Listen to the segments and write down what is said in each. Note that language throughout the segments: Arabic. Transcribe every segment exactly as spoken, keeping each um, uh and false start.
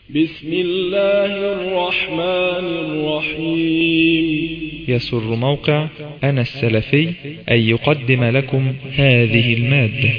بسم الله الرحمن الرحيم. يسر موقع أنا السلفي أن يقدم لكم هذه المادة.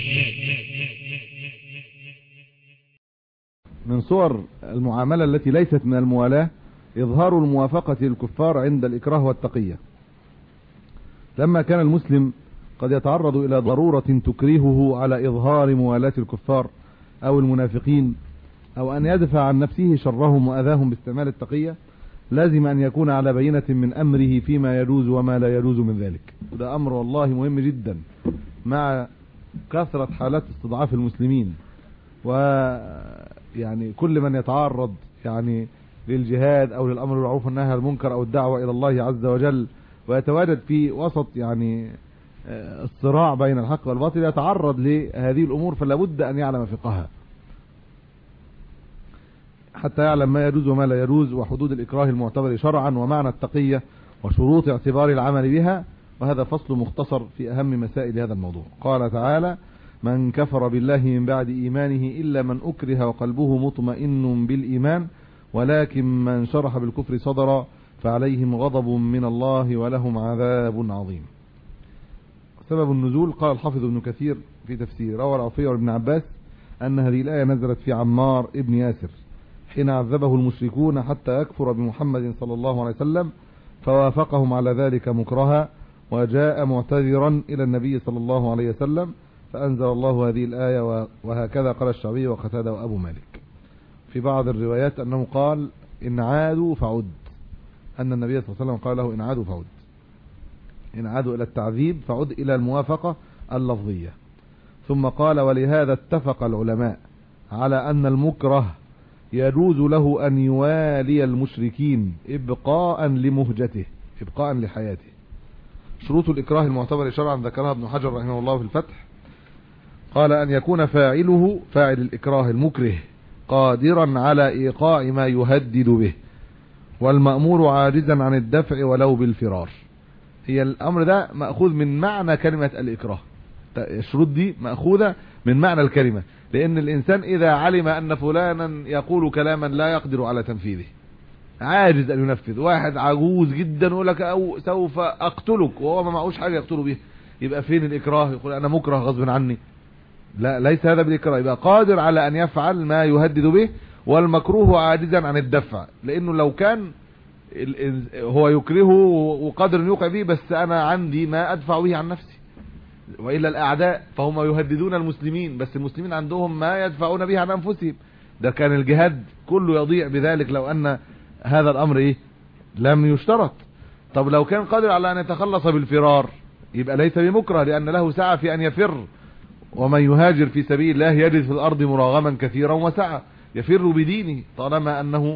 من صور المعاملة التي ليست من الموالاة إظهار الموافقة للكفار عند الإكراه والتقية. لما كان المسلم قد يتعرض إلى ضرورة تكرهه على إظهار موالاة الكفار أو المنافقين، أو أن يدفع عن نفسه شرهم وأذاهم باستعمال التقية، لازم أن يكون على بينة من أمره فيما يجوز وما لا يجوز من ذلك. وده أمر والله مهم جدا مع كثرة حالات استضعاف المسلمين، ويعني كل من يتعرض يعني للجهاد أو للأمر بالمعروف والنهي عن المنكر أو الدعوة إلى الله عز وجل، ويتواجد في وسط يعني الصراع بين الحق والباطل، يتعرض لهذه الأمور، فلا بد أن يعلم فقهها حتى يعلم ما يجوز وما لا يجوز، وحدود الإكراه المعتبر شرعا، ومعنى التقية، وشروط اعتبار العمل بها. وهذا فصل مختصر في أهم مسائل هذا الموضوع. قال تعالى: من كفر بالله من بعد إيمانه إلا من أكره وقلبه مطمئن بالإيمان ولكن من شرح بالكفر صدرا فعليهم غضب من الله ولهم عذاب عظيم. سبب النزول قال الحافظ ابن كثير في تفسير: روى العوفي وابن عباس أن هذه الآية نزلت في عمار ابن ياسر حين عذبه المشركون حتى يكفر بمحمد صلى الله عليه وسلم، فوافقهم على ذلك مكرها، وجاء معتذرا إلى النبي صلى الله عليه وسلم، فأنزل الله هذه الآية. وهكذا قال الشعبي وقتادة وأبو مالك. في بعض الروايات أنه قال: إن عادوا فعد، أن النبي صلى الله عليه وسلم قال له: إن عادوا فعد، إن عادوا إلى التعذيب فعد إلى الموافقة اللفظية. ثم قال: ولهذا اتفق العلماء على أن المكره يجوز له أن يوالي المشركين إبقاء لمهجته، إبقاء لحياته. شروط الإكراه المعتبر شرعا ذكرها ابن حجر رحمه الله في الفتح. قال: أن يكون فاعله، فاعل الإكراه المكره، قادرا على إيقاع ما يهدد به، والمأمور عاجزا عن الدفع ولو بالفرار. هي الأمر ده مأخوذ من معنى كلمة الإكراه، الشروط دي مأخوذة من معنى الكلمة، لأن الإنسان إذا علم أن فلانا يقول كلاما لا يقدر على تنفيذه، عاجز أن ينفذ، واحد عجوز جدا يقول لك أو سوف أقتلك وهو ما معهوش حاجة يقتله بيها، يبقى فين الإكراه؟ يقول أنا مكره غصب عني. لا، ليس هذا بالإكراه، يبقى قادر على أن يفعل ما يهدد به، والمكروه عاجزا عن الدفع، لأنه لو كان هو يكرهه وقادر يوقع به، بس أنا عندي ما أدفع به عن نفسي، وإلا الأعداء فهم يهددون المسلمين، بس المسلمين عندهم ما يدفعون به عن أنفسهم. ده كان الجهاد كله يضيع بذلك لو أن هذا الأمر إيه لم يشترط. طب لو كان قادر على أن يتخلص بالفرار يبقى ليس بمكره، لأن له سعة في أن يفر، ومن يهاجر في سبيل الله يجد في الأرض مراغما كثيرا وسعة، يفر بدينه طالما أنه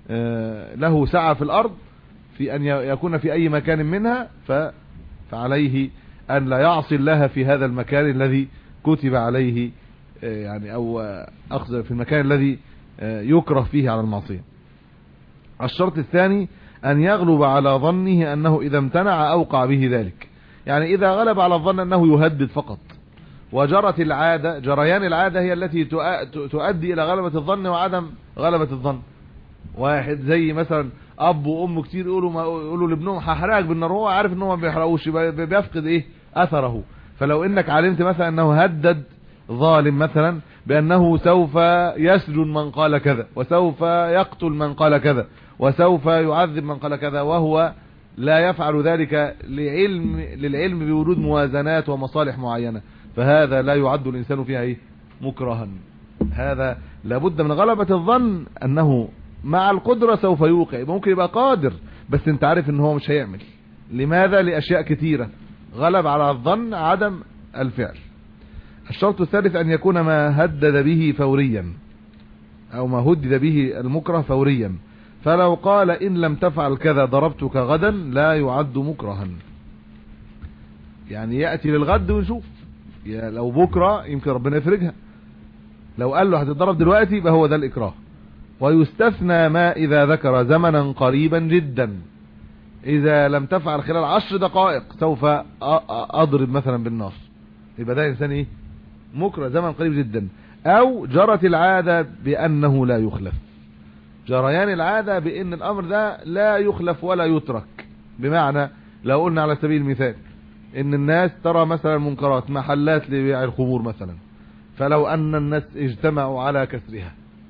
له سعة في الأرض في أن يكون في أي مكان منها، فعليه أن لا يعصي الله في هذا المكان الذي كتب عليه، يعني أو أخذ في المكان الذي يكره فيه على المعصية. الشرط الثاني أن يغلب على ظنه أنه إذا امتنع أوقع به ذلك، يعني إذا غلب على الظن أنه يهدد فقط، وجرت العادة، جريان العادة هي التي تؤدي إلى غلبة الظن وعدم غلبة الظن. واحد زي مثلا أب وأم كتير يقولوا ما يقولوا لابنهم هحرقك بالنار، هو عارف إن هو ما بيحرقوش، بيفقد إيه أثره. فلو إنك علمت مثلا أنه هدد ظالم مثلا بأنه سوف يسجن من قال كذا، وسوف يقتل من قال كذا، وسوف يعذب من قال كذا، وهو لا يفعل ذلك لعلم للعلم بوجود موازنات ومصالح معينة، فهذا لا يعد الإنسان فيها إيه مكرها. هذا لابد من غلبة الظن أنه مع القدرة سوف يوقع. ممكن يبقى قادر بس انت عارف ان هو مش هيعمل. لماذا؟ لأشياء كثيرة غلب على الظن عدم الفعل. الشرط الثالث أن يكون ما هدد به فوريا، أو ما هدد به المكره فوريا، فلو قال إن لم تفعل كذا ضربتك غدا لا يعد مكرها. يعني يأتي للغد ونشوف، يا لو بكرة يمكن ربنا يفرجها. لو قال له هتضرب دلوقتي يبقى هو ده الإكراه. ويستثنى ما إذا ذكر زمنا قريبا جدا، إذا لم تفعل خلال عشر دقائق سوف أضرب مثلا بالنار، يبقى ده إنسان إيه مكره زمن قريب جدا. أو جرت العادة بأنه لا يخلف، جريان العادة بان الامر ده لا يخلف ولا يترك. بمعنى لو قلنا على سبيل المثال ان الناس ترى مثلا منكرات، محلات لبيع الخمور مثلا، فلو ان الناس اجتمعوا على كسرها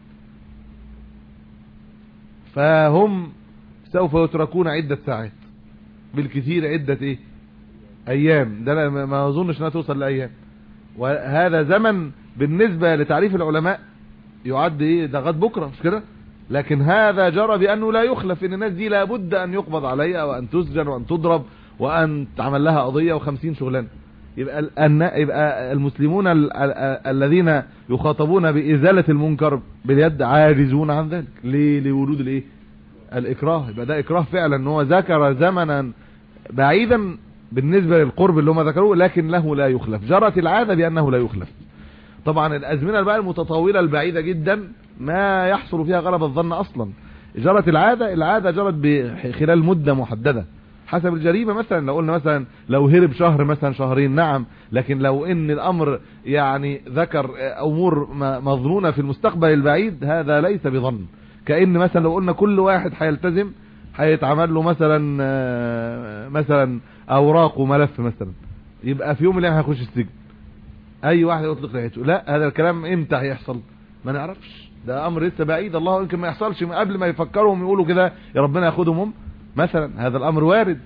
فهم سوف يتركون عدة ساعات، بالكثير عدة ايه ايام، ده ما اظنش انها توصل لايام، وهذا زمن بالنسبة لتعريف العلماء يعد ايه ده غد بكرة، مش كده؟ لكن هذا جرى بانه لا يخلف، ان الناس دي لابد ان يقبض عليها وان تسجن وان تضرب وان تعمل لها قضية وخمسين شغلانة. يبقى يبقى المسلمون ال ال الذين يخاطبون بإزالة المنكر باليد عاجزون عن ذلك. ليه؟ لورود الايه الاكراه. يبقى ده اكراه فعلا، ان هو ذكر زمنا بعيدا بالنسبة للقرب اللي هم ذكروه، لكن له لا يخلف. جرت العادة بانه لا يخلف. طبعا الازمنة بقى المتطاولة البعيدة جدا ما يحصل فيها غلب الظن اصلا. جرت العادة، العادة جرت خلال مدة محددة حسب الجريمة. مثلا لو قلنا مثلا لو هرب شهر مثلا شهرين، نعم، لكن لو ان الامر يعني ذكر امور مظنونة في المستقبل البعيد هذا ليس بظن. كأن مثلا لو قلنا كل واحد هيلتزم هيتعمل له مثلا مثلا اوراق وملف مثلا، يبقى في يوم من الايام هيخش السجن اي واحد يطلق ريحته. لا، هذا الكلام امتى هيحصل ما نعرفش، ده امر لسه بعيد، الله يمكن ما يحصلش من قبل ما يفكروا يقولوا كده يا ربنا ياخدهم هم مثلا، هذا الامر وارد.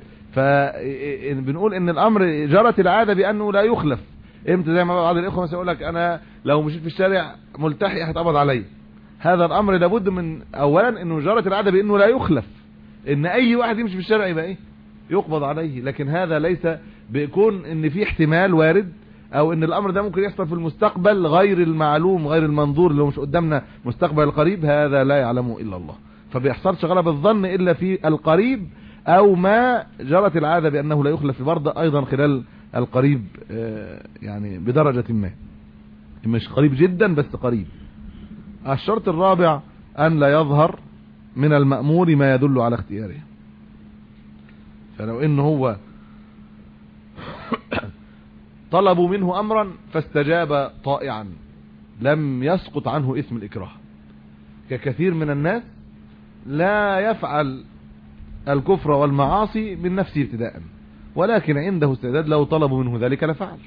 فبنقول ان الامر جرت العادة بانه لا يخلف. امتى؟ زي ما بعض الاخوه مثلا يقول لك انا لو مشيت في الشارع ملتحي هيتقبض عليا. هذا الامر لابد من اولا انه جرت العادة بانه لا يخلف، ان اي واحد يمشي في الشارع يبقى ايه يقبض عليه. لكن هذا ليس بيكون ان في احتمال وارد او ان الامر ده ممكن يحصل في المستقبل غير المعلوم غير المنظور اللي مش قدامنا مستقبل القريب، هذا لا يعلمه الا الله. فبيحصلش غلب الظن الا في القريب او ما جرت العادة بانه لا يخلف برضه ايضا خلال القريب، يعني بدرجة ما، مش قريب جدا بس قريب. الشرط الرابع ان لا يظهر من المأمور ما يدل على اختياره. فلو انه هو طلبوا منه امرا فاستجاب طائعا لم يسقط عنه اسم الاكراه، ككثير من الناس لا يفعل الكفر والمعاصي من نفسه ابتداء، ولكن عنده استعداد لو طلبوا منه ذلك لفعل،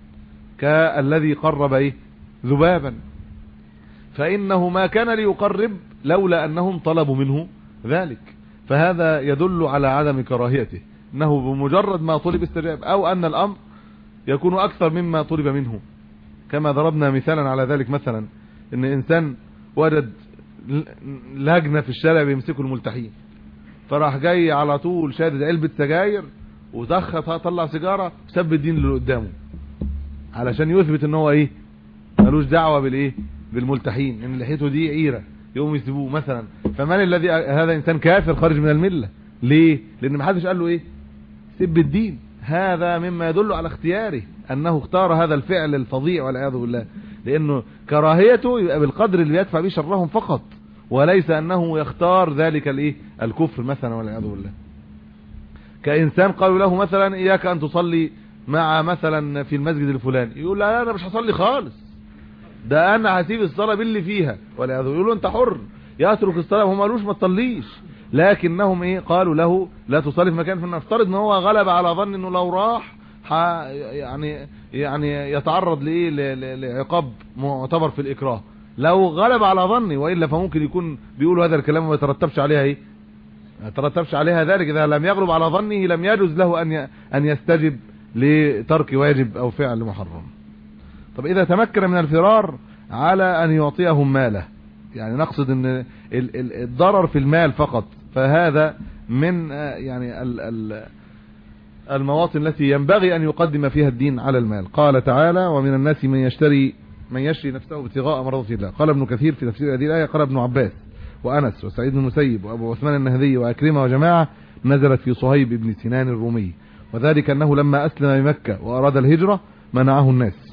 كالذي قرب ايه ذبابا، فانه ما كان ليقرب لولا انهم طلبوا منه ذلك، فهذا يدل على عدم كراهيته، انه بمجرد ما طلب استجاب، او ان الامر يكون اكثر مما طلب منه. كما ضربنا مثالا على ذلك، مثلا ان انسان وجد لجنة في الشارع بيمسكوا الملتحين، فراح جاي على طول شادد علبة سجاير ودخت طلع سيجارة وسب الدين اللي قدامه علشان يثبت ان هو ايه ملوش دعوة بالايه بالملتحين، ان لحيته دي عيرة يقوم يسيبوه مثلا. فمن الذي هذا انسان كافر خارج من الملة. ليه؟ لان محدش قال له ايه سب الدين. هذا مما يدل على اختياره، انه اختار هذا الفعل الفظيع والعياذ بالله، لانه كراهيته يبقى بالقدر اللي يدفع به شرهم فقط، وليس انه يختار ذلك الايه الكفر مثلا والعياذ بالله. كإنسان قالوا له مثلا اياك ان تصلي مع مثلا في المسجد الفلاني، يقول لا انا مش هصلي خالص، ده انا هسيب الصلاة باللي فيها والعياذ بالله. يقولوا انت حر، يترك الصلاة، وهم قالوش ما تصليش، لكنهم ايه قالوا له لا تصلي في مكان. فنفترض ان هو غلب على ظن انه لو راح يعني يعني يتعرض لايه لعقاب معتبر في الاكراه، لو غلب على ظني، والا فممكن يكون بيقولوا هذا الكلام وما يترتبش عليها ايه ما يترتبش عليها ذلك. اذا لم يغلب على ظنه لم يجوز له ان ان يستجب لترك واجب او فعل محرم. طب اذا تمكن من الفرار على ان يعطيهم ماله، يعني نقصد ان الضرر في المال فقط، فهذا من يعني المواطن التي ينبغي ان يقدم فيها الدين على المال. قال تعالى ومن الناس من يشتري من يشري نفسه ابتغاء مرضات الله. قال ابن كثير في تفسير هذه الآية، قال ابن عباس وأنس وسعيد بن المسيب وأبو عثمان النهدي وأكرمة وجماعة نزلت في صهيب بن سنان الرومي، وذلك أنه لما أسلم بمكة وأراد الهجرة منعه الناس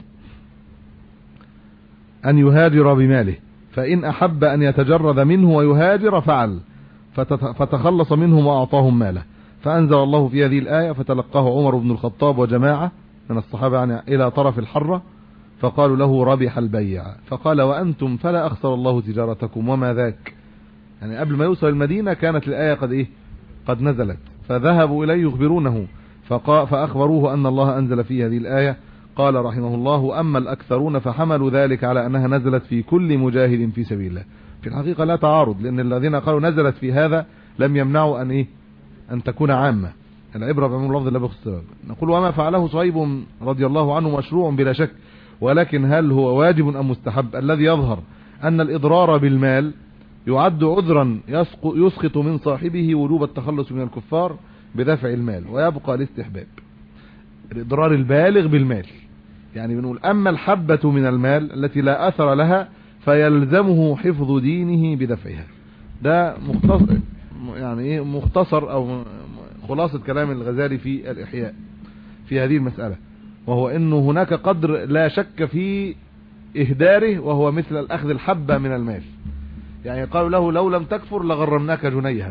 أن يهاجر بماله، فإن أحب أن يتجرد منه ويهاجر فعل، فتخلص منهم وأعطاهم ماله. فأنزل الله في هذه الآية فتلقاه عمر بن الخطاب وجماعة من الصحابة يعني إلى طرف الحرة، فقالوا له ربح البيع، فقال وأنتم فلا أخسر الله تجارتكم وما ذاك، يعني قبل ما يوصل المدينة كانت الآية قد إيه قد نزلت، فذهبوا إليه يخبرونه فأخبروه أن الله أنزل في هذه الآية. قال رحمه الله: أما الأكثرون فحملوا ذلك على أنها نزلت في كل مجاهد في سبيل الله. في الحقيقة لا تعارض، لأن الذين قالوا نزلت في هذا لم يمنعوا أن إيه أن تكون عامة. العبرة بعموم اللفظ لا بخصوص السبب. نقول: وما فعله صهيب رضي الله عنه مشروع بلا شك، ولكن هل هو واجب أم مستحب؟ الذي يظهر أن الإضرار بالمال يعد عذرا يسقط من صاحبه وجوب التخلص من الكفار بدفع المال، ويبقى الاستحباب. الإضرار البالغ بالمال، يعني بنقول أما الحبة من المال التي لا أثر لها فيلزمه حفظ دينه بدفعها. ده مختصر، يعني ايه مختصر او خلاصة كلام الغزالي في الإحياء في هذه المسألة، وهو انه هناك قدر لا شك في إهداره، وهو مثل الأخذ الحبة من المال. يعني قالوا له: لو لم تكفر لغرمناك جنيها،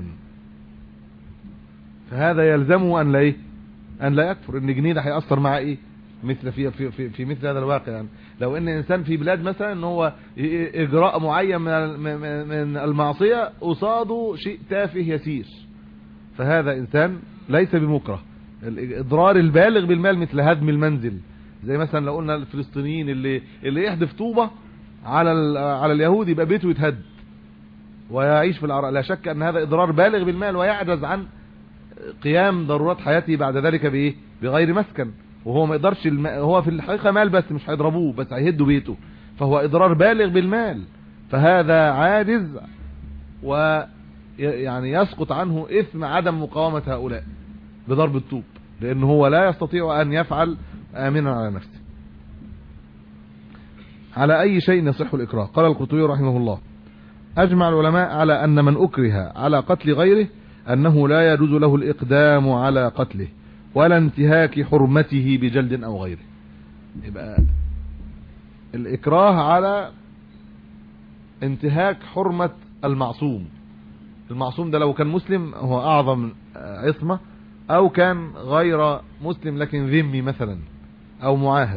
فهذا يلزمه أن لا إيه أن لا يكفر. إن جنيه ده هيأثر مع إيه مثل في, في, في, في مثل هذا الواقع. يعني لو ان انسان في بلاد مثلا ان هو اجراء معين من من المعصية قصاده شيء تافه يسير، فهذا انسان ليس بمكره. الاضرار البالغ بالمال مثل هدم المنزل، زي مثلا لو قلنا الفلسطينيين اللي اللي يحدف طوبة على على اليهود يبقى بيته يتهد ويعيش في العراء، لا شك ان هذا اضرار بالغ بالمال، ويعجز عن قيام ضرورات حياته بعد ذلك بايه بغير مسكن. وهو ما يقدرش الم... هو في الحقيقة مال بس مش هيضربوه، بس هيهدوا بيته، فهو اضرار بالغ بالمال، فهذا عاجز ويعني يسقط عنه اثم عدم مقاومة هؤلاء بضرب الطوب، لانه هو لا يستطيع ان يفعل امنا على نفسه. على اي شيء يصح الاكراه؟ قال القرطبي رحمه الله: اجمع العلماء على ان من اكره على قتل غيره انه لا يجوز له الاقدام على قتله ولا انتهاك حرمته بجلد او غيره. يبقى الاكراه على انتهاك حرمة المعصوم. المعصوم ده لو كان مسلم هو اعظم عصمة، او كان غير مسلم لكن ذمي مثلا او معاهد.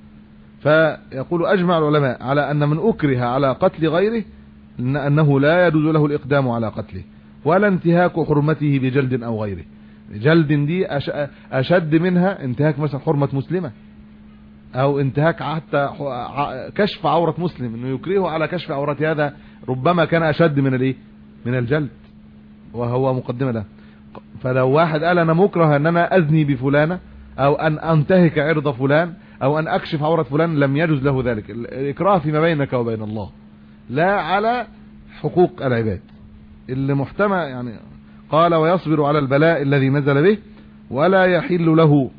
فيقول: اجمع العلماء على ان من اكره على قتل غيره انه لا يجوز له الاقدام على قتله ولا انتهاك حرمته بجلد او غيره. جلد دي اشد منها انتهاك مثلا حرمة مسلمة، او انتهاك حتى كشف عورة مسلم، انه يكرهه على كشف عورته، هذا ربما كان اشد من الايه من الجلد، وهو مقدمة له. فلو واحد قال انا مكره ان انا اذني بفلانة، او ان انتهك عرض فلان، او ان اكشف عورة فلان، لم يجوز له ذلك. الاكراه فيما بينك وبين الله، لا على حقوق العباد اللي محتمى. يعني قال: ويصبر على البلاء الذي نزل به ولا يحل له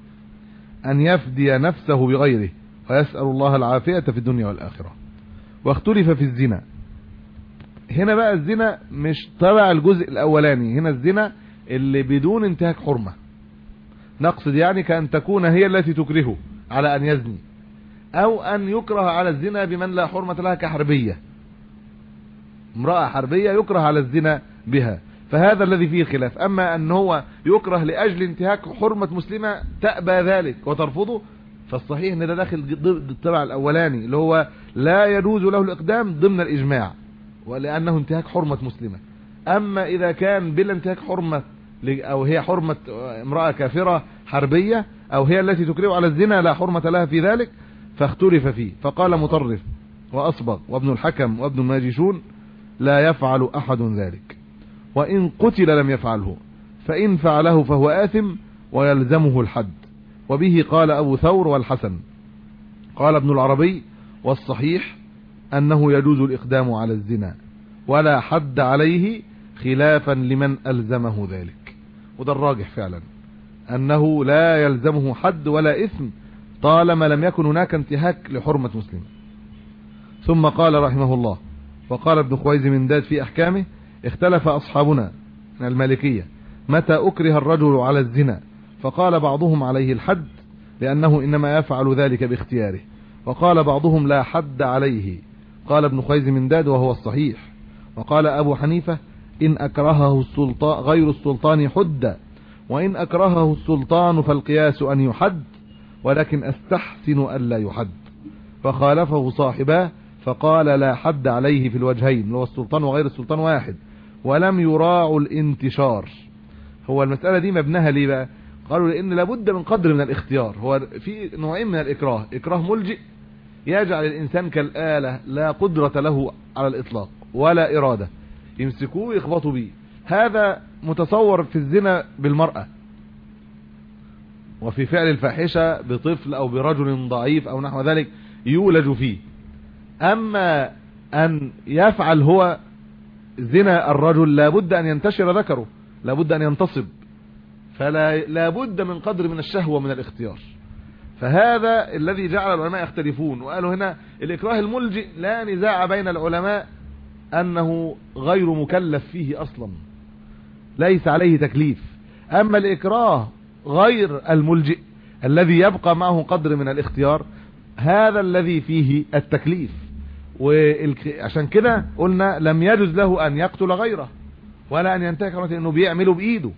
أن يفدي نفسه بغيره، ويسأل الله العافية في الدنيا والآخرة. واختلف في الزنا. هنا بقى الزنا مش تبع الجزء الأولاني، هنا الزنا اللي بدون انتهاك حرمة. نقصد يعني كأن تكون هي التي تكرهه على أن يزني، أو أن يكره على الزنا بمن لا حرمة لها كحربية، امرأة حربية يكره على الزنا بها، فهذا الذي فيه خلاف. اما ان هو يكره لاجل انتهاك حرمة مسلمة تأبى ذلك وترفضه، فالصحيح ان ده داخل ضد التبع الاولاني اللي هو لا يجوز له الاقدام ضمن الاجماع، ولانه انتهاك حرمة مسلمة. اما اذا كان بلا انتهاك حرمة، او هي حرمة امرأة كافرة حربية، او هي التي تكره على الزنا لا حرمة لها في ذلك، فاختلف فيه. فقال مطرف واصبغ وابن الحكم وابن الماجشون: لا يفعل احد ذلك، وإن قتل لم يفعله، فإن فعله فهو آثم ويلزمه الحد. وبه قال أبو ثور والحسن. قال ابن العربي: والصحيح أنه يجوز الإقدام على الزنا ولا حد عليه، خلافا لمن ألزمه ذلك. وده الراجح فعلا، أنه لا يلزمه حد ولا إثم طالما لم يكن هناك انتهاك لحرمة مسلم. ثم قال رحمه الله: وقال ابن خويزمنداد في أحكامه: اختلف أصحابنا من المالكية متى أكره الرجل على الزنا، فقال بعضهم عليه الحد لأنه إنما يفعل ذلك باختياره، وقال بعضهم لا حد عليه. قال ابن خويزمنداد وهو الصحيح. وقال أبو حنيفة: إن أكرهه السلطان غير السلطان حد، وإن أكرهه السلطان فالقياس أن يحد، ولكن أستحسن ألا يحد. فخالفه صاحباه فقال لا حد عليه في الوجهين، اللي هو السلطان وغير السلطان واحد، ولم يراعوا الانتشار. هو المسألة دي مبناها ليه بقى؟ قالوا لأن لابد من قدر من الاختيار. هو في نوعين من الإكراه، إكراه ملجئ يجعل الإنسان كالآلة لا قدرة له على الإطلاق ولا إرادة، يمسكوه يخبطوا بيه. هذا متصور في الزنا بالمرأة، وفي فعل الفاحشة بطفل أو برجل ضعيف أو نحو ذلك يولج فيه. أما أن يفعل هو زنا الرجل لابد أن ينتشر ذكره، لابد أن ينتصب، فلا لابد من قدر من الشهوة من الاختيار. فهذا الذي جعل العلماء يختلفون، وقالوا هنا الإكراه الملجئ لا نزاع بين العلماء أنه غير مكلف فيه أصلا، ليس عليه تكليف. أما الإكراه غير الملجئ الذي يبقى معه قدر من الاختيار، هذا الذي فيه التكليف. وعشان كده قلنا لم يجوز له أن يقتل غيره ولا أن ينتهك أنه بيعمله بإيده.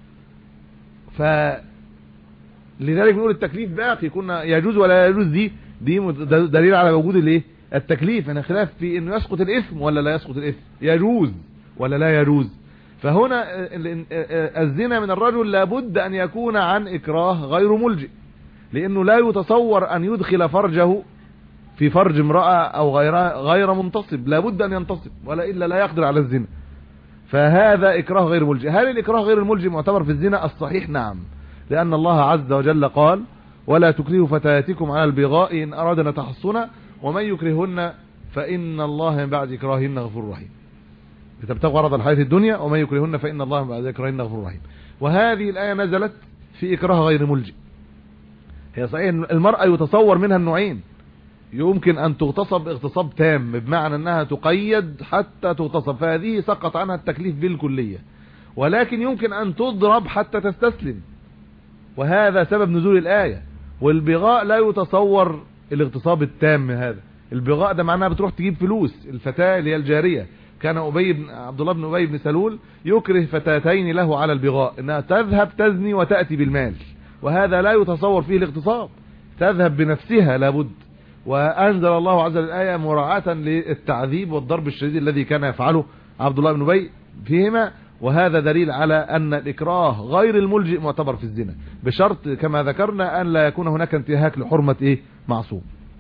فلذلك بنقول التكليف باقي، كنا يجوز ولا يجوز، دي دي دليل على وجود الايه التكليف. هنا خلاف في انه يسقط الاثم ولا لا يسقط الاثم، يجوز ولا لا يجوز. فهنا الزنا من الرجل لابد ان يكون عن اكراه غير ملجئ، لانه لا يتصور ان يدخل فرجه في فرج امرأة او غير غير منتصب، لابد ان ينتصب ولا الا لا يقدر على الزنا. فهذا اكراه غير ملجئ. هل الاكراه غير الملجئ معتبر في الزنا؟ الصحيح نعم، لان الله عز وجل قال ولا تكرهوا فتياتكم على البغاء ان ارادنا تحصنا ومن يكرهن فان الله من بعد اكراههن غفور رحيم. بتبتغوا عرض الحياة الدنيا ومن يكرهن فان الله من بعد اكراههن غفور رحيم. وهذه الآية نزلت في اكراه غير ملجئ. هي صحيح المرأة يتصور منها النوعين، يمكن ان تغتصب اغتصاب تام بمعنى انها تقيد حتى تغتصب، فهذه سقط عنها التكليف بالكلية، ولكن يمكن ان تضرب حتى تستسلم، وهذا سبب نزول الآية. والبغاء لا يتصور الاغتصاب التام هذا، البغاء ده معناها بتروح تجيب فلوس. الفتاة اللي هي الجارية، كان أبي بن عبد الله بن أبي بن سلول يكره فتاتين له على البغاء، انها تذهب تزني وتأتي بالمال، وهذا لا يتصور فيه الاغتصاب، تذهب بنفسها لابد. وأنزل الله عز وجل الآية مراعاة للتعذيب والضرب الشديد الذي كان يفعله عبد الله بن أبي فيهما، وهذا دليل على أن الإكراه غير الملجئ معتبر في الزنا، بشرط كما ذكرنا أن لا يكون هناك انتهاك لحرمة إيه معصوم.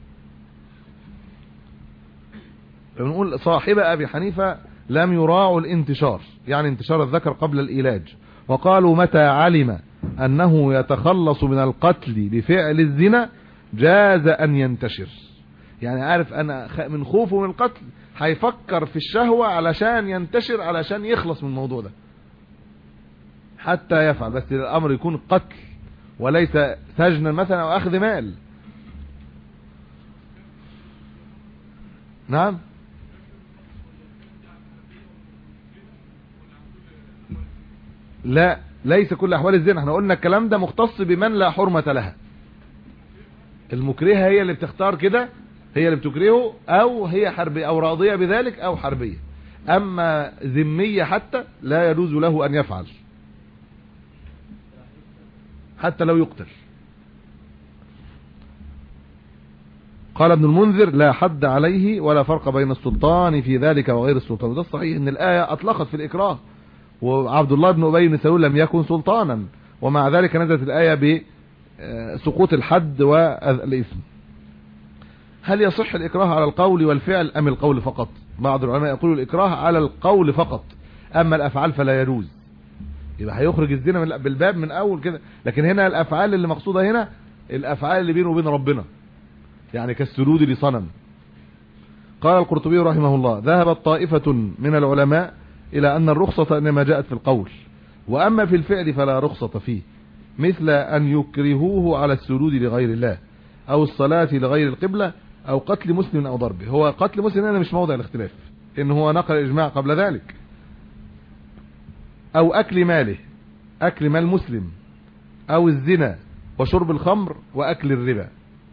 بنقول صاحب أبي حنيفة لم يراعوا الانتشار، يعني انتشار الذكر قبل الإيلاج، وقالوا متى علم أنه يتخلص من القتل بفعل الزنا جاز أن ينتشر. يعني عارف أنا من خوفه من القتل هيفكر في الشهوة علشان ينتشر، علشان يخلص من الموضوع ده حتى يفعل، بس الأمر يكون قتل وليس سجنا مثلا أو أخذ مال. نعم لا، ليس كل أحوال الزنا. احنا قلنا الكلام ده مختص بمن لا حرمة لها. المكرهة هي اللي بتختار كده، هي اللي بتكرهه، او هي حربية او راضية بذلك او حربية. اما ذمية حتى لا يجوز له ان يفعل حتى لو يقتل. قال ابن المنذر لا حد عليه ولا فرق بين السلطان في ذلك وغير السلطان. وده الصحيح ان الآية اطلقت في الاكراه، وعبد الله بن أبي بن سلول لم يكن سلطانا، ومع ذلك نزلت الآية بسقوط الحد والإثم. هل يصح الإكراه على القول والفعل أم القول فقط؟ بعض العلماء يقولوا الإكراه على القول فقط، أما الأفعال فلا يجوز. يبقى هيخرج الزنا بالباب من أول كده. لكن هنا الأفعال اللي مقصودة هنا الأفعال اللي بينه وبين ربنا، يعني كالسجود لصنم. قال القرطبي رحمه الله ذهبت طائفة من العلماء إلى أن الرخصة إنما جاءت في القول، وأما في الفعل فلا رخصة فيه، مثل أن يكرهوه على السجود لغير الله أو الصلاة لغير القبلة أو قتل مسلم أو ضربه. هو قتل مسلم هنا مش موضع الاختلاف، إن هو نقل الإجماع قبل ذلك. أو أكل ماله، أكل مال مسلم، أو الزنا وشرب الخمر وأكل الربا.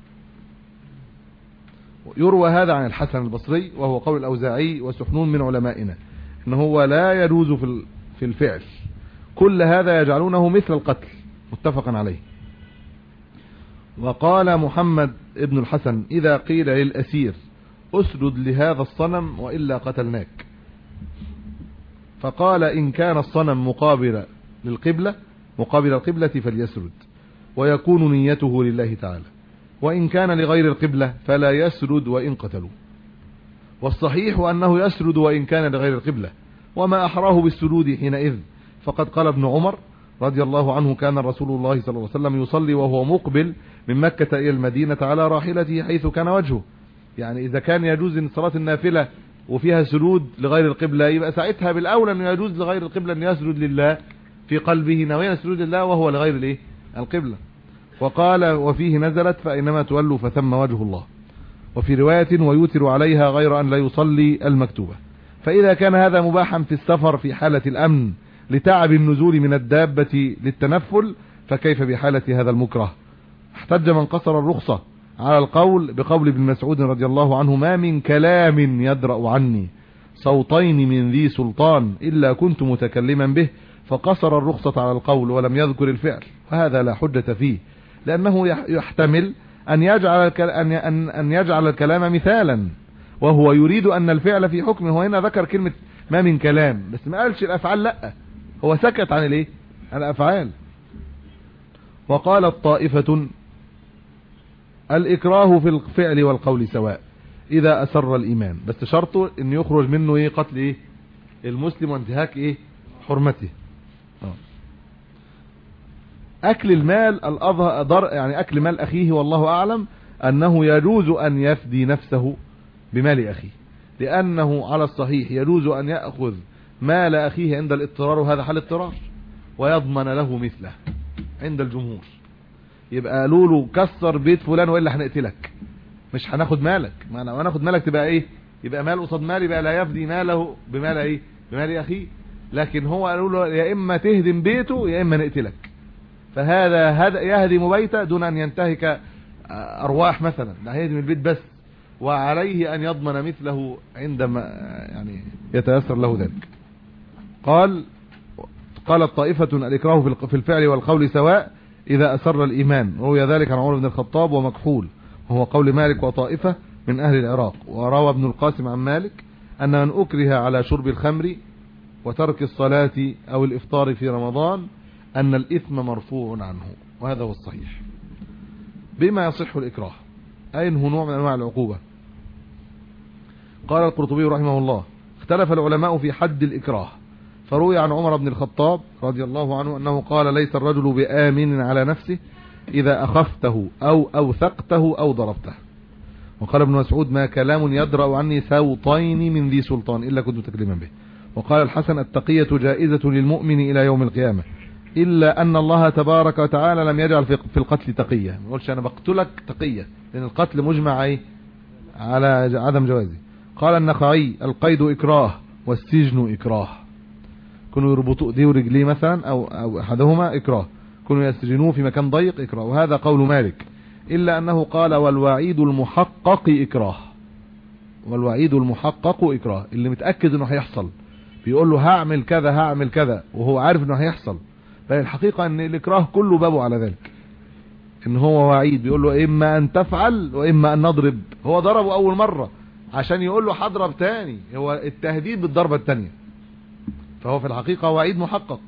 يروى هذا عن الحسن البصري وهو قول الأوزاعي وسحنون من علمائنا، إن هو لا يجوز في في الفعل. كل هذا يجعلونه مثل القتل، متفقا عليه. وقال محمد ابن الحسن إذا قيل للأسير اسجد لهذا الصنم وإلا قتلناك. فقال إن كان الصنم مقابل للقبلة مقابل القبلة فليسجد ويكون نيته لله تعالى، وإن كان لغير القبلة فلا يسجد وإن قتلوا. والصحيح أنه يسجد وإن كان لغير القبلة، وما أحراه بالسجود حينئذ، فقد قال ابن عمر رضي الله عنه كان رسول الله صلى الله عليه وسلم يصلي وهو مقبل من مكة إلى المدينة على راحلته حيث كان وجهه. يعني إذا كان يجوز إن صلاة النافلة وفيها سجود لغير القبلة، يبقى ساعتها بالأولى أن يجوز لغير القبلة أن يسجد لله في قلبه ناويا السجود لله وهو لغير الايه القبلة. وقال وفيه نزلت فإنما تولوا فثم وجه الله. وفي رواية ويوتر عليها غير أن لا يصلي المكتوبة. فإذا كان هذا مباحا في السفر في حالة الأمن لتعب النزول من الدابة للتنفل، فكيف بحالة هذا المكره؟ احتج من قصر الرخصة على القول بقول ابن مسعود رضي الله عنه ما من كلام يدرأ عني صوتين من ذي سلطان إلا كنت متكلما به، فقصر الرخصة على القول ولم يذكر الفعل، وهذا لا حجة فيه، لأنه يحتمل أن يجعل أن أن يجعل الكلام مثالا، وهو يريد أن الفعل في حكمه. وهنا ذكر كلمة ما من كلام بس ما قالش الأفعال، لا هو سكت عن الايه عن الأفعال. وقالت طائفة الإكراه في الفعل والقول سواء إذا أسر الإيمان، بس شرطه أن يخرج منه ايه قتل ايه المسلم وانتهاك ايه حرمته. أكل المال الأظهر يعني أكل مال أخيه، والله أعلم أنه يجوز أن يفدي نفسه بمال أخيه، لأنه على الصحيح يجوز أن يأخذ مال أخيه عند الاضطرار، وهذا حال اضطرار، ويضمن له مثله عند الجمهور. يبقى قالوا له كسر بيت فلان وإلا هنقتلك، مش هناخد مالك، ما انا هناخد مالك تبقى ايه يبقى مال قصاد مال، يبقى لا يفدي ماله بمال ايه بمال أخيه. لكن هو قالوا له يا إما تهدم بيته يا إما نقتلك، فهذا يهدم بيته دون أن ينتهك أرواح مثلا، لا هيهدم البيت بس، وعليه أن يضمن مثله عندما يعني يتيسر له ذلك. قال قالت طائفة الإكراه في الفعل والقول سواء إذا أسر الإيمان، روي ذلك عن عمر بن الخطاب ومكحول، وهو قول مالك وطائفة من أهل العراق. وروى ابن القاسم عن مالك أن من أكره على شرب الخمر وترك الصلاة أو الإفطار في رمضان أن الإثم مرفوع عنه، وهذا هو الصحيح. بما يصح الإكراه أي أنه نوع من أنواع العقوبة. قال القرطبي رحمه الله اختلف العلماء في حد الإكراه، فروي عن عمر بن الخطاب رضي الله عنه أنه قال ليس الرجل بآمن على نفسه إذا أخفته أو أوثقته أو ضربته. وقال ابن مسعود ما كلام يدرأ عني سوطين من ذي سلطان إلا كنت تكلما به. وقال الحسن التقية جائزة للمؤمن إلى يوم القيامة، إلا أن الله تبارك وتعالى لم يجعل في القتل تقية، ما يقولش أنا بقتلك تقية، لأن القتل مجمع أي على عدم جوازه. قال النخعي القيد إكراه والسجن إكراه، كانوا يربطوا دي ورجليه مثلا أو, أو أحدهما إكراه، كانوا يسجنوه في مكان ضيق إكراه، وهذا قول مالك، إلا أنه قال والوعيد المحقق إكراه، والوعيد المحقق إكراه، اللي متأكد أنه هيحصل بيقول له هعمل كذا هعمل كذا وهو عارف أنه هيحصل. فالحقيقة أن الإكراه كله بابه على ذلك، إن هو وعيد بيقول له إما أن تفعل وإما أن نضرب. هو ضربه أول مرة عشان يقول له هضرب تاني، هو التهديد بالضربة التانية، فهو في الحقيقة وعيد محقق.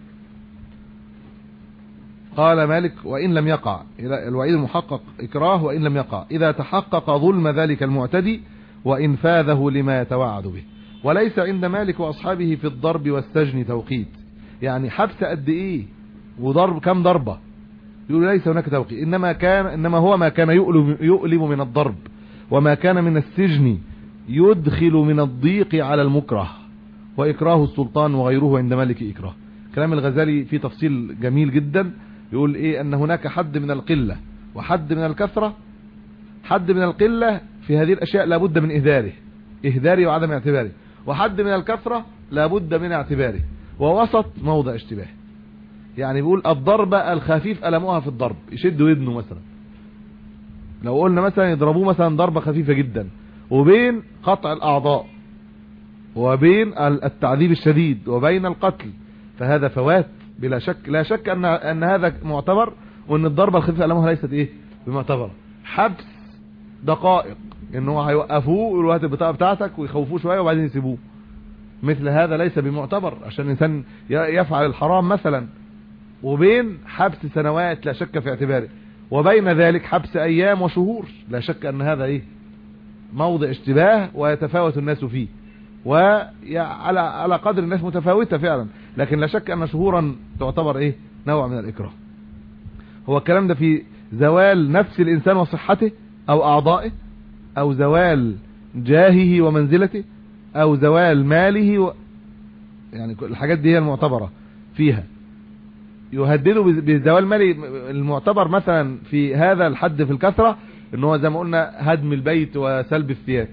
قال مالك وإن لم يقع، الوعيد المحقق إكراه وإن لم يقع إذا تحقق ظلم ذلك المعتدي وإنفاذه لما يتوعد به. وليس عند مالك وأصحابه في الضرب والسجن توقيت، يعني حبس قد إيه وضرب كم ضربة، يقول ليس هناك توقيت، إنما كان إنما هو ما كان يؤلم, يؤلم من الضرب، وما كان من السجن يدخل من الضيق على المكره، وإكراه السلطان وغيره عند مالك إكراه. كلام الغزالي في تفصيل جميل جدا، يقول إيه أن هناك حد من القلة وحد من الكثرة. حد من القلة في هذه الأشياء لابد من إهداره إهداري وعدم اعتباره، وحد من الكثرة لابد من اعتباره، ووسط موضع اشتباه. يعني بيقول الضربة الخفيف ألموها في الضرب، يشد ودنه مثلا، لو قلنا مثلا يضربوه مثلا ضربة خفيفة جدا، وبين قطع الأعضاء وبين التعذيب الشديد وبين القتل، فهذا فوات بلا شك. لا شك أن أن هذا معتبر، وأن الضربة الخفيفة ألموها ليست إيه بمعتبر. حبس دقائق ان هو هيوقفوه ويقولوا هات البطاقه بتاعتك ويخوفوه شويه وبعدين يسيبوه. مثل هذا ليس بمعتبر عشان الانسان يفعل الحرام مثلا، وبين حبس سنوات لا شك في اعتباره، وبين ذلك حبس ايام وشهور، لا شك ان هذا ايه موضع اشتباه ويتفاوت الناس فيه، وعلى على قدر الناس متفاوتة فعلا، لكن لا شك ان شهورا تعتبر ايه نوع من الاكراه. هو الكلام ده في زوال نفس الانسان وصحته او اعضائه، او زوال جاهه ومنزلته، او زوال ماله و... يعني الحاجات دي هي المعتبرة فيها. يهددوا بزوال مالي المعتبر مثلا في هذا الحد في الكثرة ان هو زي ما قلنا هدم البيت وسلب الثياب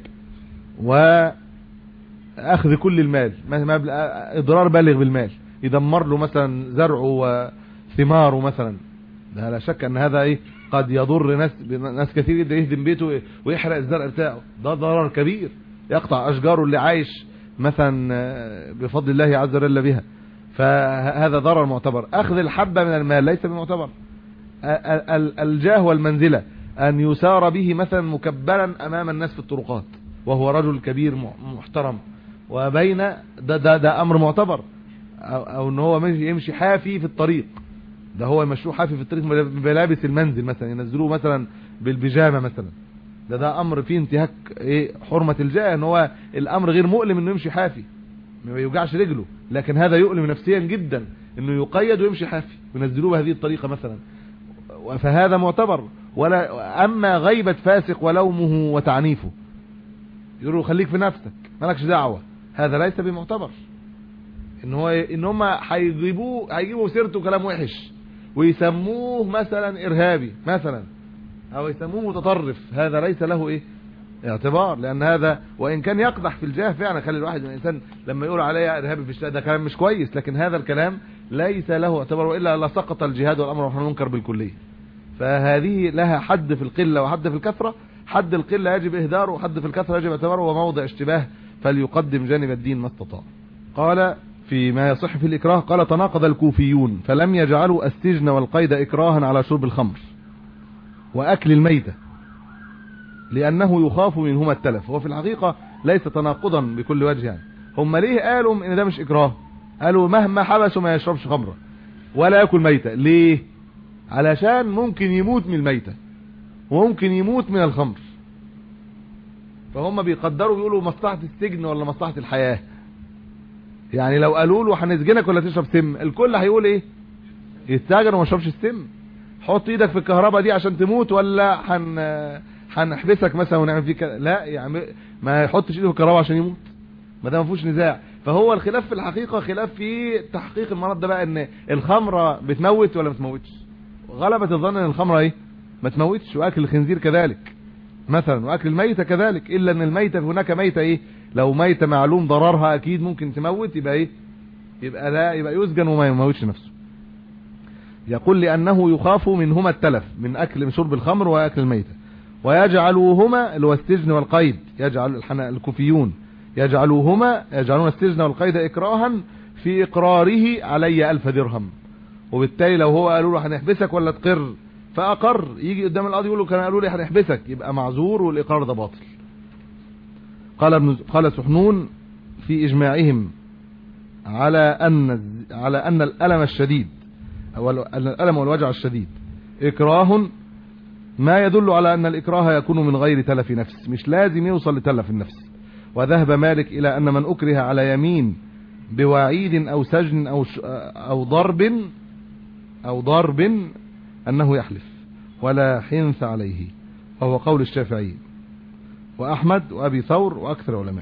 واخذ كل المال، اضرار بالغ بالمال، يدمر له مثلا زرعه وثماره مثلا. ده لا شك ان هذا ايه قد يضر ناس ناس كثير جدا، يهدم بيته ويحرق الزرع بتاعه، ده ضرر كبير، يقطع اشجاره اللي عايش مثلا بفضل الله عز وجل بها، فهذا ضرر معتبر. اخذ الحبة من المال ليس بمعتبر. الجاه والمنزلة ان يسار به مثلا مكبرا امام الناس في الطرقات وهو رجل كبير محترم، وبين ده ده, ده امر معتبر. او, أو ان هو يمشي حافي في الطريق، ده هو يمشوه حافي في الطريق بلابس المنزل مثلا، ينزلوه مثلا بالبيجامه مثلا، ده ده امر فيه انتهاك ايه حرمة الجاه، ان هو الامر غير مؤلم انه يمشي حافي ما يوجعش رجله، لكن هذا يؤلم نفسيا جدا انه يقيد ويمشي حافي وينزلوه بهذه الطريقة مثلا، فهذا معتبر. ولا اما غيبة فاسق ولومه وتعنيفه، يقولوا خليك في نفسك مالكش دعوة، هذا ليس بمعتبر. ان هو ان هم هيجيبوه هيجيبوا سيرته كلام وحش ويسموه مثلا ارهابي مثلا، او يسموه متطرف، هذا ليس له ايه اعتبار، لان هذا وان كان يقدح في الجاه فعلا، خلي الواحد من الانسان لما يقول عليه ارهابي في الشارع ده كلام مش كويس، لكن هذا الكلام ليس له اعتبار، والا لسقط الجهاد والامر بالمعروف والنهي عن المنكر بالكليه. فهذه لها حد في القله وحد في الكثره، حد القله يجب اهداره وحد في الكثره يجب اعتباره، وموضع اشتباه فليقدم جانب الدين ما استطاع. قال فيما يصح في الاكراه، قال تناقض الكوفيون فلم يجعلوا السجن والقيد اكراها على شرب الخمر واكل الميتة لانه يخاف منهما التلف. هو في الحقيقة ليس تناقضا بكل وجه، يعني هم ليه قالوا ان ده مش اكراه؟ قالوا مهما حبسوا ما يشربش خمرة ولا ياكل ميتة. ليه؟ علشان ممكن يموت من الميتة وممكن يموت من الخمر، فهم بيقدروا بيقولوا مصلحة السجن ولا مصلحة الحياة. يعني لو قالوا له هنسجنك ولا تشرب سم، الكل هيقول ايه؟ يتسجن وما يشربش السم. حط ايدك في الكهرباء دي عشان تموت، ولا هن هنحبسك مثلا ونعمل فيك؟ لا يعني ما يحطش ايده في الكهرباء عشان يموت، ما ده ما فيهوش نزاع. فهو الخلاف في الحقيقة خلاف في تحقيق المرض ده بقى، ان الخمرة بتموت ولا ما بتموتش. غلبة الظن ان الخمرة ايه ما تموتش، واكل الخنزير كذلك مثلا، واكل الميتة كذلك، الا ان الميتة هناك ميتة ايه لو ميتة معلوم ضررها اكيد ممكن تموت، يبقى ايه يبقى لا يبقى يسجن وما يموتش نفسه. يقول لانه يخاف منهما التلف من اكل من شرب الخمر واكل الميتة، ويجعلوهما اللي هو السجن والقيد، يجعل الكوفيون يجعلوهما يجعلون السجن والقيد اكراها في اقراره علي الف درهم. وبالتالي لو هو قالوا له هنحبسك ولا تقر فاقر، يجي قدام القاضي يقول له كانوا قالوا لي هنحبسك، يبقى معذور والاقرار ده باطل. قال ابن قال سحنون في اجماعهم على ان على ان الالم الشديد او ان الالم والوجع الشديد اكراه، ما يدل على ان الاكراه يكون من غير تلف نفس، مش لازم يوصل لتلف النفس. وذهب مالك الى ان من اكره على يمين بوعيد او سجن او او ضرب او ضرب انه يحلف ولا حنث عليه، وهو قول الشافعي واحمد وابي ثور واكثر العلماء.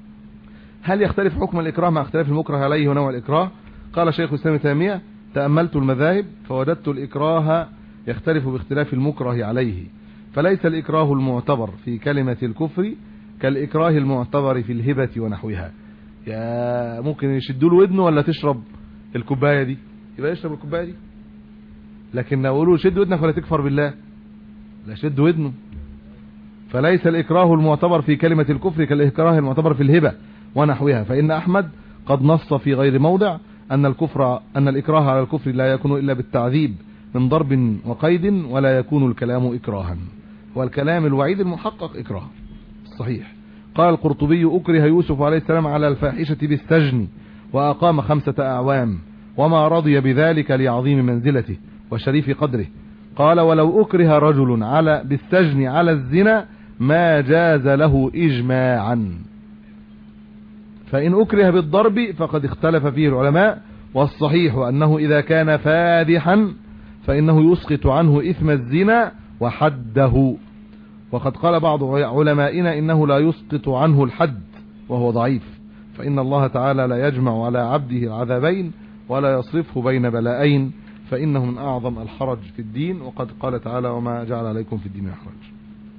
هل يختلف حكم الاكراه مع اختلاف المكره عليه ونوع الاكراه؟ قال شيخ الاسلام ابن تيميه تاملت المذاهب فوجدت الاكراه يختلف باختلاف المكره عليه، فليس الاكراه المعتبر في كلمة الكفر كالاكراه المعتبر في الهبة ونحوها. يا ممكن يشدوا له ودنه ولا تشرب الكوبايه دي، يبقى يشرب الكوبايه دي. لكن لو يقولوا شد ودنك ولا تكفر بالله، لا شد ودنه. فليس الاكراه المعتبر في كلمة الكفر كالاكراه المعتبر في الهبة ونحوها، فإن أحمد قد نص في غير موضع أن الكفر أن الإكراه على الكفر لا يكون إلا بالتعذيب من ضرب وقيد، ولا يكون الكلام إكراها، والكلام الوعيد المحقق إكراه. الصحيح. قال القرطبي أكره يوسف عليه السلام على الفاحشة بالسجن وأقام خمسة أعوام وما رضي بذلك لعظيم منزلته وشريف قدره. قال ولو أكره رجل على بالسجن على الزنا ما جاز له إجماعا، فإن أكره بالضرب فقد اختلف فيه العلماء، والصحيح أنه إذا كان فادحا فإنه يسقط عنه إثم الزنا وحده، وقد قال بعض علمائنا إنه لا يسقط عنه الحد وهو ضعيف، فإن الله تعالى لا يجمع على عبده العذابين ولا يصرفه بين بلائين، فإنه من أعظم الحرج في الدين، وقد قال تعالى وما جعل عليكم في الدين من حرج.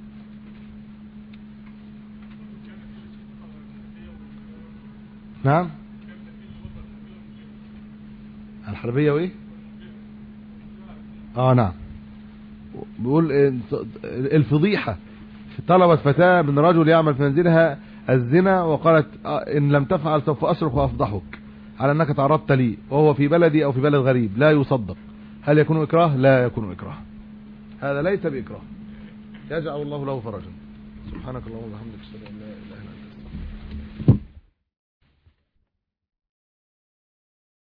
نعم الحربية وايه اه نعم بيقول الفضيحة طلبت فتاة من رجل يعمل في منزلها الزنا وقالت ان لم تفعل سوف اصرخ وافضحك على انك تعرضت لي وهو في بلدي او في بلد غريب، لا يصدق. هل يكون اكراه؟ لا يكون اكراه، هذا ليس باكراه، يجعل الله له فرجا. سبحانك اللهم وبحمدك اشهد ان لا اله الا انت.